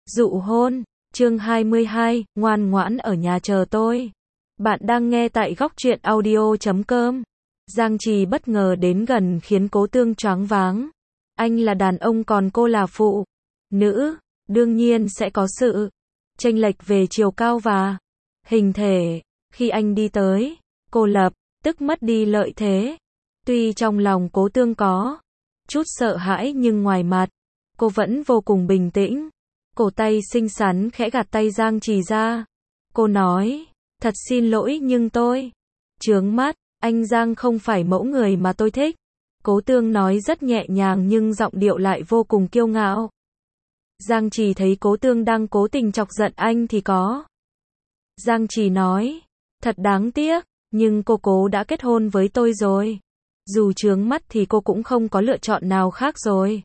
Dụ hôn, chương 22, ngoan ngoãn ở nhà chờ tôi. Bạn đang nghe tại góc truyện audio.com. Giang Trì bất ngờ đến gần khiến Cố Tương choáng váng. Anh là đàn ông còn cô là phụ nữ, đương nhiên sẽ có sự chênh lệch về chiều cao và hình thể. Khi anh đi tới, cô lập tức mất đi lợi thế. Tuy trong lòng Cố Tương có chút sợ hãi nhưng ngoài mặt, cô vẫn vô cùng bình tĩnh. Cổ tay xinh xắn khẽ gạt tay Giang Trì ra. Cô nói, thật xin lỗi nhưng tôi chướng mắt, anh Giang không phải mẫu người mà tôi thích. Cố Tương nói rất nhẹ nhàng nhưng giọng điệu lại vô cùng kiêu ngạo. Giang Trì thấy Cố Tương đang cố tình chọc giận anh thì có. Giang Trì nói, thật đáng tiếc, nhưng cô đã kết hôn với tôi rồi. Dù chướng mắt thì cô cũng không có lựa chọn nào khác rồi.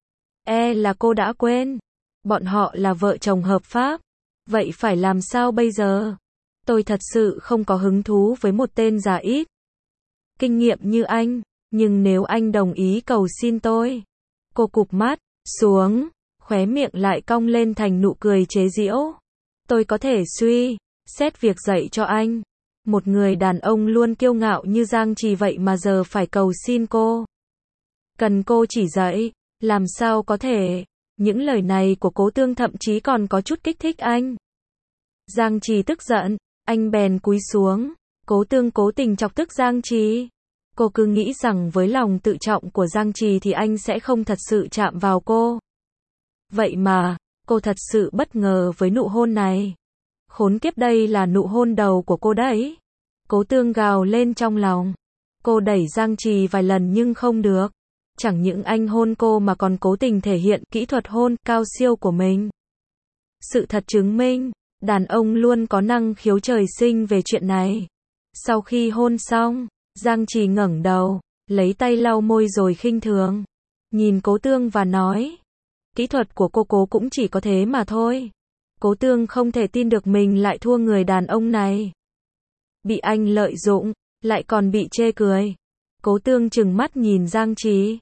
Là cô đã quên. Bọn họ là vợ chồng hợp pháp. Vậy phải làm sao bây giờ? Tôi thật sự không có hứng thú với một tên già ít kinh nghiệm như anh. Nhưng nếu anh đồng ý cầu xin tôi. Cô cụp mắt xuống, khóe miệng lại cong lên thành nụ cười chế giễu. Tôi có thể suy xét việc dạy cho anh. Một người đàn ông luôn kiêu ngạo như Giang Trì vậy mà giờ phải cầu xin cô. Cần cô chỉ dạy, làm sao có thể. Những lời này của Cố Tương thậm chí còn có chút kích thích anh. Giang Trì tức giận, anh bèn cúi xuống. Cố Tương cố tình chọc tức Giang Trì. Cô cứ nghĩ rằng với lòng tự trọng của Giang Trì thì anh sẽ không thật sự chạm vào cô. Vậy mà, cô thật sự bất ngờ với nụ hôn này. Khốn kiếp, đây là nụ hôn đầu của cô đấy. Cố Tương gào lên trong lòng. Cô đẩy Giang Trì vài lần nhưng không được. Chẳng những anh hôn cô mà còn cố tình thể hiện kỹ thuật hôn cao siêu của mình. Sự thật chứng minh, đàn ông luôn có năng khiếu trời sinh về chuyện này. Sau khi hôn xong, Giang Trì ngẩng đầu, lấy tay lau môi rồi khinh thường. Nhìn Cố Tương và nói, kỹ thuật của cô cũng chỉ có thế mà thôi. Cố Tương không thể tin được mình lại thua người đàn ông này. Bị anh lợi dụng, lại còn bị chê cười. Cố Tương trừng mắt nhìn Giang Trì.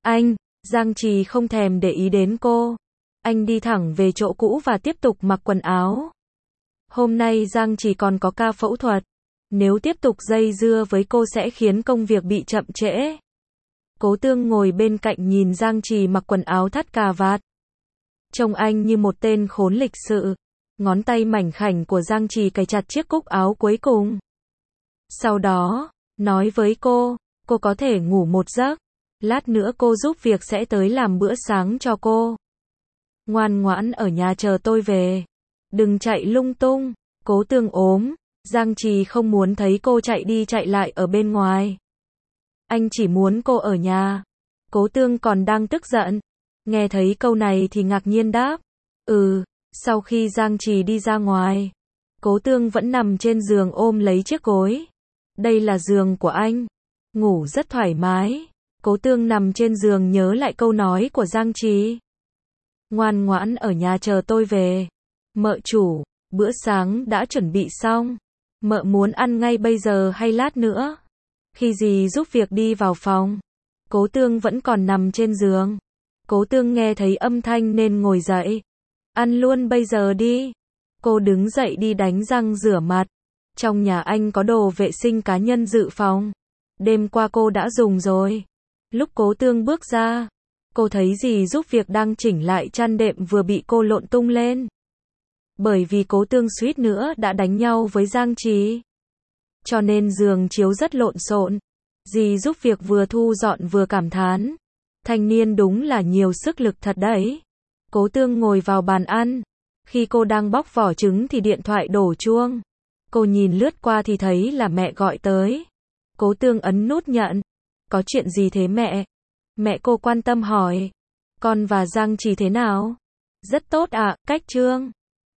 Giang Trì không thèm để ý đến cô. Anh đi thẳng về chỗ cũ và tiếp tục mặc quần áo. Hôm nay Giang Trì còn có ca phẫu thuật. Nếu tiếp tục dây dưa với cô sẽ khiến công việc bị chậm trễ. Cố Tương ngồi bên cạnh nhìn Giang Trì mặc quần áo thắt cà vạt. Trông anh như một tên khốn lịch sự. Ngón tay mảnh khảnh của Giang Trì cài chặt chiếc cúc áo cuối cùng. Sau đó, nói với cô có thể ngủ một giấc. Lát nữa cô giúp việc sẽ tới làm bữa sáng cho cô. Ngoan ngoãn ở nhà chờ tôi về. Đừng chạy lung tung. Cố Tương ốm. Giang Trì không muốn thấy cô chạy đi chạy lại ở bên ngoài. Anh chỉ muốn cô ở nhà. Cố Tương còn đang tức giận. Nghe thấy câu này thì ngạc nhiên đáp. Sau khi Giang Trì đi ra ngoài, Cố Tương vẫn nằm trên giường ôm lấy chiếc gối. Đây là giường của anh. Ngủ rất thoải mái. Cố Tương nằm trên giường nhớ lại câu nói của Giang Trì. Ngoan ngoãn ở nhà chờ tôi về. Mợ chủ, bữa sáng đã chuẩn bị xong. Mợ muốn ăn ngay bây giờ hay lát nữa? Khi dì giúp việc đi vào phòng, Cố Tương vẫn còn nằm trên giường. Cố Tương nghe thấy âm thanh nên ngồi dậy. Ăn luôn bây giờ đi. Cô đứng dậy đi đánh răng rửa mặt. Trong nhà anh có đồ vệ sinh cá nhân dự phòng. Đêm qua cô đã dùng rồi. Lúc Cố Tương bước ra, cô thấy dì giúp việc đang chỉnh lại chăn đệm vừa bị cô lộn tung lên. Bởi vì Cố Tương suýt nữa đã đánh nhau với Giang Trì, cho nên giường chiếu rất lộn xộn. Dì giúp việc vừa thu dọn vừa cảm thán. Thanh niên đúng là nhiều sức lực thật đấy. Cố Tương ngồi vào bàn ăn. Khi cô đang bóc vỏ trứng thì điện thoại đổ chuông. Cô nhìn lướt qua thì thấy là mẹ gọi tới. Cố Tương ấn nút nhận. Có chuyện gì thế mẹ? Mẹ cô quan tâm hỏi. Con và Giang Trì thế nào? Rất tốt ạ, cách Trương.